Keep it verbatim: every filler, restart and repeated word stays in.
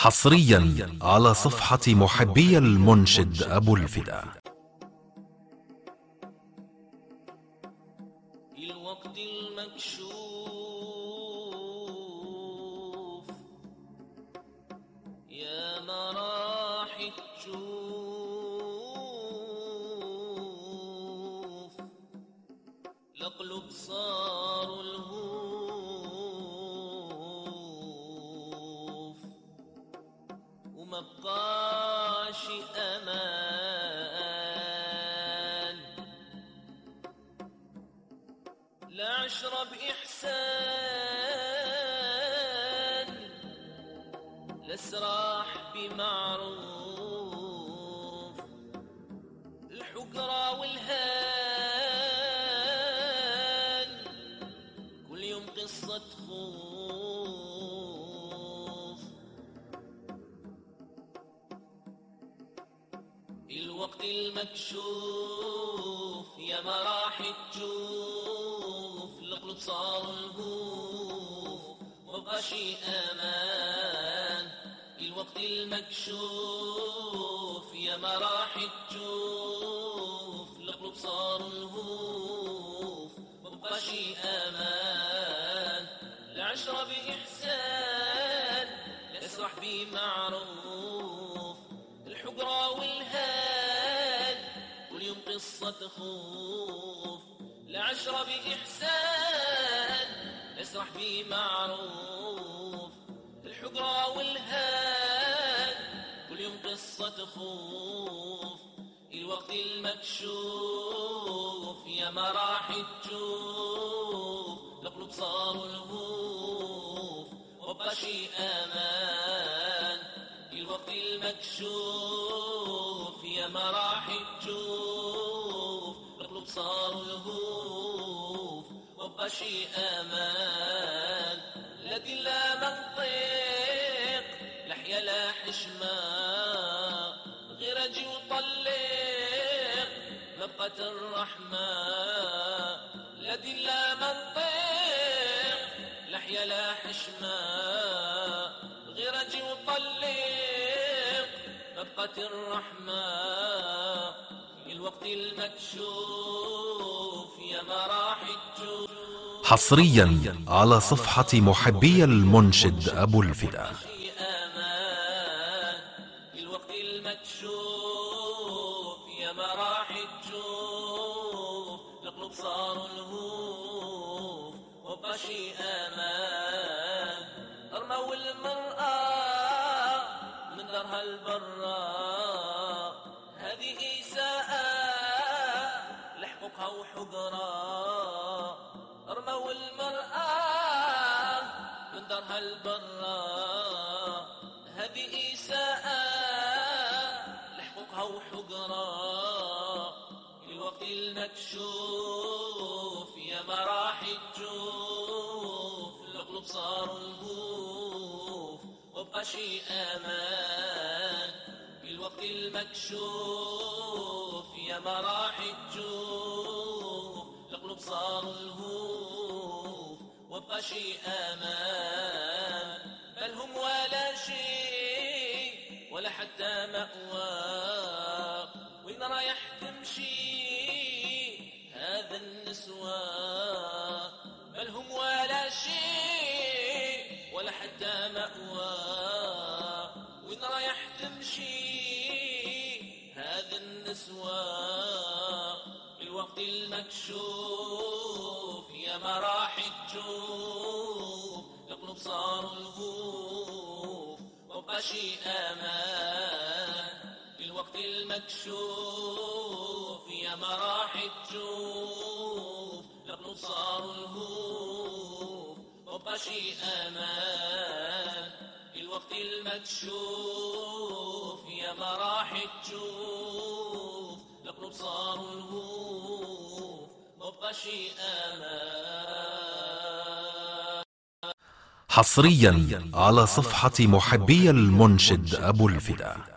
حصريا على صفحة محبي المنشد أبو الفدا. الوقت المكشوف يا ما راح تشوف القلوب صاروا الهوف وما بقاش امان لا عشرة بإحسان لا سراح بمعروف الحقرة والهان كل يوم قصة خوف الوقت المكشوف يا ما راح تشوف القلوب صاروا الهوف ومبقى شي امان الوقت المكشوف يا ما راح تشوف القلوب صاروا الهوف ومبقى شي امان لا عشرة بإحسان لا اسرح بمعروف الحقرة والهان كل يوم قصة خوف لا عشرة بإحسان اسرح بمعروف الحقرة والهان كل يوم قصة خوف الوقت المكشوف يا ما راح تشوف القلوب صاروا الهوف وبقى شي امان الوقت المكشوف يا ما راح تشوف القلوب صاروا الهوف وبقى شي امان لا دين لا منطق لا حيا لا حشمة غير اجي وطلق ما بقت الرحمة لا دين لا منطق لا حيا لا حشمة غير اجي وطلق ما بقت الرحمة الوقت المكشوف يا ما راح تشوف. حصريا على صفحة محبي المنشد أبو الفدا. الوقت المكشوف يا ما راح تشوف القلوب صاروا الهوف وبقى شي امان ارموا المرأة من دارها البراء هذه إساءة لحقوقها وحقرا ارموا المرأة من دارها البراء هذه إساءة لحقوقها وحقرا الوقت المكشوف يا ما راح تشوف القلوب صاروا الهوف وبقى شي امان الوقت المكشوف يا ما راح تشوف القلوب صاروا الهوف وبقى شي امان بل هم ولا شيء ولا حتى مأوى وين رايح تمشي هذا النسوى بل هم ولا شيء ولا حتى مأوى وين رايح تمشي هذا النسوى الوقت المكشوف يا ما راح تشوف القلوب صاروا الهوف وبقى شي امان الوقت المكشوف يا ما راح تشوف القلوب صاروا الهوف وبقى شي امان الوقت المكشوف يا ما راح تشوف القلوب صاروا الهوف وبقى شي امان. حصريا على صفحة محبي المنشد أبو الفدا.